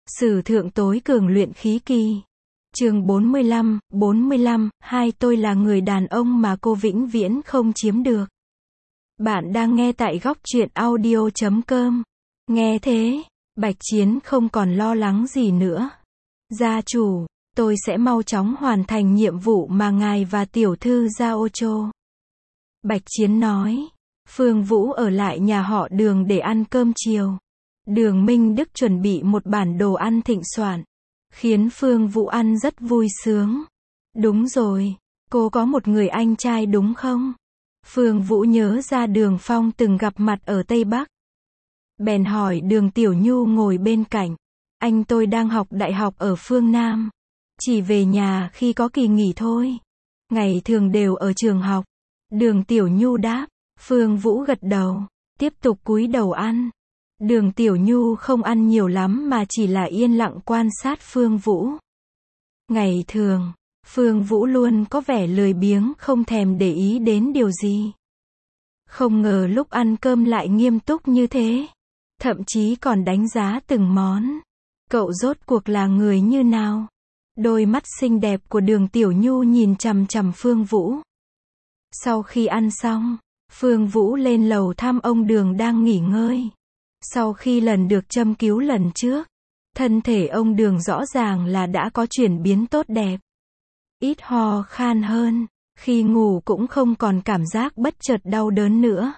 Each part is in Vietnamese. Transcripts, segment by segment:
Sử thượng tối cường luyện khí kỳ. Chương 45, hai tôi là người đàn ông mà cô vĩnh viễn không chiếm được. Bạn đang nghe tại góc truyện audio.com. Nghe thế, Bạch Chiến không còn lo lắng gì nữa. Gia chủ, tôi sẽ mau chóng hoàn thành nhiệm vụ mà ngài và tiểu thư giao cho. Bạch Chiến nói. Phương Vũ ở lại nhà họ Đường để ăn cơm chiều. Đường Minh Đức chuẩn bị một bản đồ ăn thịnh soạn, khiến Phương Vũ ăn rất vui sướng. Đúng rồi, cô có một người anh trai đúng không? Phương Vũ nhớ ra Đường Phong từng gặp mặt ở Tây Bắc. Bèn hỏi Đường Tiểu Nhu ngồi bên cạnh. Anh tôi đang học đại học ở phương Nam. Chỉ về nhà khi có kỳ nghỉ thôi. Ngày thường đều ở trường học. Đường Tiểu Nhu đáp. Phương Vũ gật đầu, tiếp tục cúi đầu ăn. Đường Tiểu Nhu không ăn nhiều lắm mà chỉ là yên lặng quan sát Phương Vũ. Ngày thường, Phương Vũ luôn có vẻ lười biếng không thèm để ý đến điều gì. Không ngờ lúc ăn cơm lại nghiêm túc như thế. Thậm chí còn đánh giá từng món. Cậu rốt cuộc là người như nào? Đôi mắt xinh đẹp của Đường Tiểu Nhu nhìn chằm chằm Phương Vũ. Sau khi ăn xong, Phương Vũ lên lầu thăm ông Đường đang nghỉ ngơi. Sau khi lần được châm cứu lần trước, thân thể ông Đường rõ ràng là đã có chuyển biến tốt đẹp. Ít ho khan hơn, khi ngủ cũng không còn cảm giác bất chợt đau đớn nữa.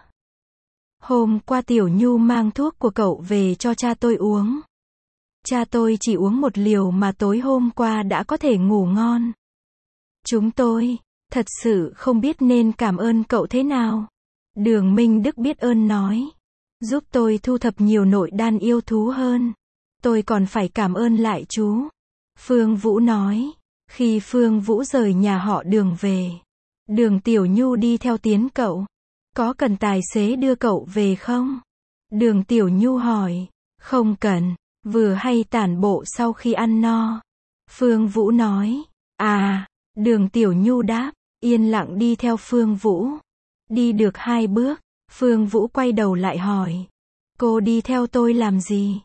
Hôm qua Tiểu Nhu mang thuốc của cậu về cho cha tôi uống. Cha tôi chỉ uống một liều mà tối hôm qua đã có thể ngủ ngon. Chúng tôi, thật sự không biết nên cảm ơn cậu thế nào. Đường Minh Đức biết ơn nói. Giúp tôi thu thập nhiều nội đan yêu thú hơn. Tôi còn phải cảm ơn lại chú. Phương Vũ nói. Khi Phương Vũ rời nhà họ Đường về, Đường Tiểu Nhu đi theo tiến cậu. Có cần tài xế đưa cậu về không? Đường Tiểu Nhu hỏi. Không cần, vừa hay tản bộ sau khi ăn no. Phương Vũ nói. À, Đường Tiểu Nhu đáp, yên lặng đi theo Phương Vũ. Đi được 2 bước, Phương Vũ quay đầu lại hỏi. Cô đi theo tôi làm gì?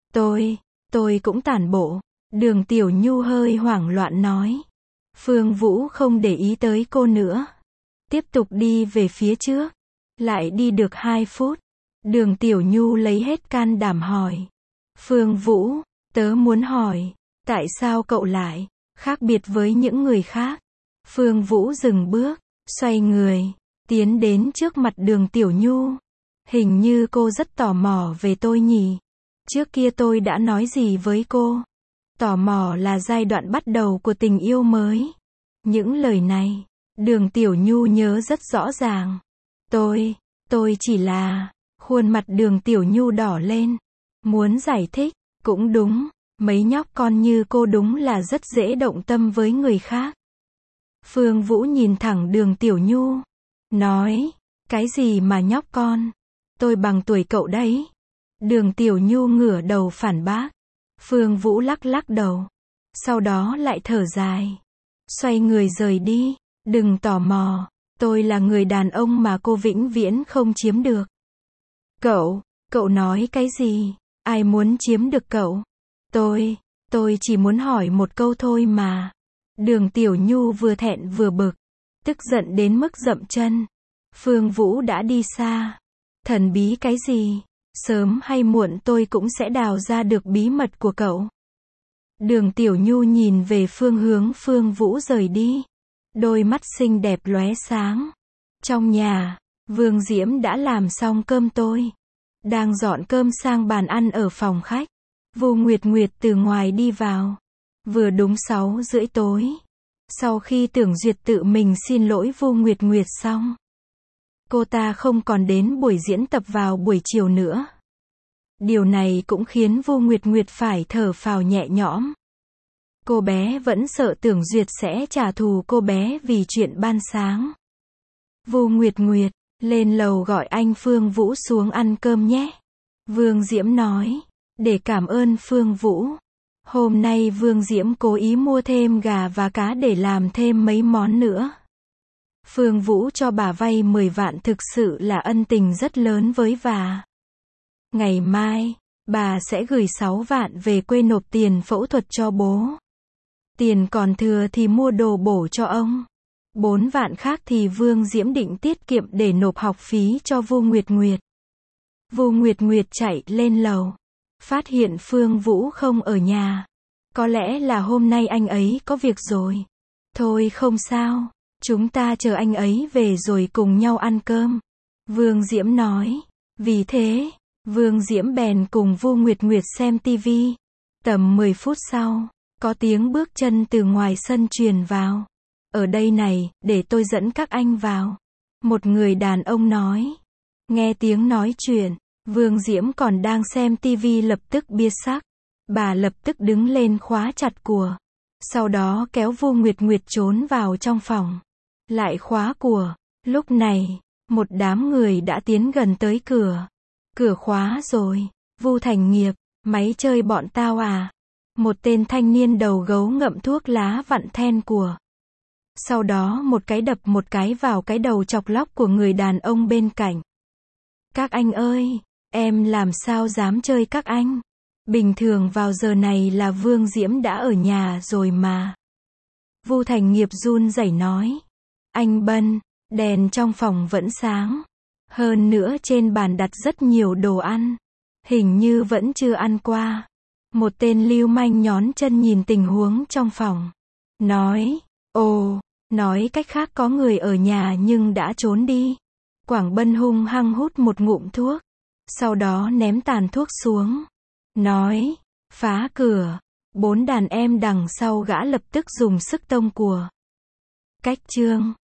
Tôi cũng tản bộ. Đường Tiểu Nhu hơi hoảng loạn nói. Phương Vũ không để ý tới cô nữa. Tiếp tục đi về phía trước. Lại đi được 2 phút. Đường Tiểu Nhu lấy hết can đảm hỏi. Phương Vũ, tớ muốn hỏi, tại sao cậu lại khác biệt với những người khác? Phương Vũ dừng bước, xoay người, tiến đến trước mặt Đường Tiểu Nhu. Hình như cô rất tò mò về tôi nhỉ? Trước kia tôi đã nói gì với cô? Tò mò là giai đoạn bắt đầu của tình yêu mới. Những lời này, Đường Tiểu Nhu nhớ rất rõ ràng. Tôi chỉ là... Khuôn mặt Đường Tiểu Nhu đỏ lên. Muốn giải thích, cũng đúng, mấy nhóc con như cô đúng là rất dễ động tâm với người khác. Phương Vũ nhìn thẳng Đường Tiểu Nhu. Nói, cái gì mà nhóc con? Tôi bằng tuổi cậu đấy. Đường Tiểu Nhu ngửa đầu phản bác. Phương Vũ lắc lắc đầu. Sau đó lại thở dài. Xoay người rời đi. Đừng tò mò. Tôi là người đàn ông mà cô vĩnh viễn không chiếm được. Cậu nói cái gì? Ai muốn chiếm được cậu? Tôi chỉ muốn hỏi một câu thôi mà. Đường Tiểu Nhu vừa thẹn vừa bực. Tức giận đến mức dậm chân. Phương Vũ đã đi xa. Thần bí cái gì? Sớm hay muộn tôi cũng sẽ đào ra được bí mật của cậu. Đường Tiểu Nhu nhìn về phương hướng Phương Vũ rời đi. Đôi mắt xinh đẹp lóe sáng. Trong nhà, Vương Diễm đã làm xong cơm tôi. Đang dọn cơm sang bàn ăn ở phòng khách. Vu Nguyệt Nguyệt từ ngoài đi vào. Vừa đúng 6:30 tối. Sau khi Tưởng Duyệt tự mình xin lỗi Vu Nguyệt Nguyệt xong, cô ta không còn đến buổi diễn tập vào buổi chiều nữa. Điều này cũng khiến Vu Nguyệt Nguyệt phải thở phào nhẹ nhõm. Cô bé vẫn sợ Tưởng Duyệt sẽ trả thù cô bé vì chuyện ban sáng. Vu Nguyệt Nguyệt, lên lầu gọi anh Phương Vũ xuống ăn cơm nhé. Vương Diễm nói, để cảm ơn Phương Vũ. Hôm nay Vương Diễm cố ý mua thêm gà và cá để làm thêm mấy món nữa. Phương Vũ cho bà vay 10 vạn thực sự là ân tình rất lớn với bà. Ngày mai, bà sẽ gửi 6 vạn về quê nộp tiền phẫu thuật cho bố. Tiền còn thừa thì mua đồ bổ cho ông. 4 vạn khác thì Vương Diễm định tiết kiệm để nộp học phí cho Vu Nguyệt Nguyệt. Vu Nguyệt Nguyệt chạy lên lầu, phát hiện Phương Vũ không ở nhà. Có lẽ là hôm nay anh ấy có việc rồi. Thôi không sao, chúng ta chờ anh ấy về rồi cùng nhau ăn cơm. Vương Diễm nói. Vì thế, Vương Diễm bèn cùng Vu Nguyệt Nguyệt xem tivi. Tầm 10 phút sau, có tiếng bước chân từ ngoài sân truyền vào. Ở đây này, để tôi dẫn các anh vào. Một người đàn ông nói. Nghe tiếng nói chuyện, Vương Diễm còn đang xem tivi lập tức biến sắc. Bà lập tức đứng lên khóa chặt cửa. Sau đó kéo Vu Nguyệt Nguyệt trốn vào trong phòng. Lại khóa cửa. Lúc này, một đám người đã tiến gần tới cửa. Cửa khóa rồi. Vu Thành Nghiệp, máy chơi bọn tao à? Một tên thanh niên đầu gấu ngậm thuốc lá vặn then của. Sau đó một cái đập một cái vào cái đầu chọc lóc của người đàn ông bên cạnh. Các anh ơi, em làm sao dám chơi các anh? Bình thường vào giờ này là Vương Diễm đã ở nhà rồi mà. Vu Thành Nghiệp run rẩy nói. Anh Bân, đèn trong phòng vẫn sáng. Hơn nữa trên bàn đặt rất nhiều đồ ăn. Hình như vẫn chưa ăn qua. Một tên lưu manh nhón chân nhìn tình huống trong phòng. Nói, ồ, nói cách khác có người ở nhà nhưng đã trốn đi. Quảng Bân hung hăng hút một ngụm thuốc. Sau đó ném tàn thuốc xuống. Nói, phá cửa. 4 đàn em đằng sau gã lập tức dùng sức tông của. Cách chương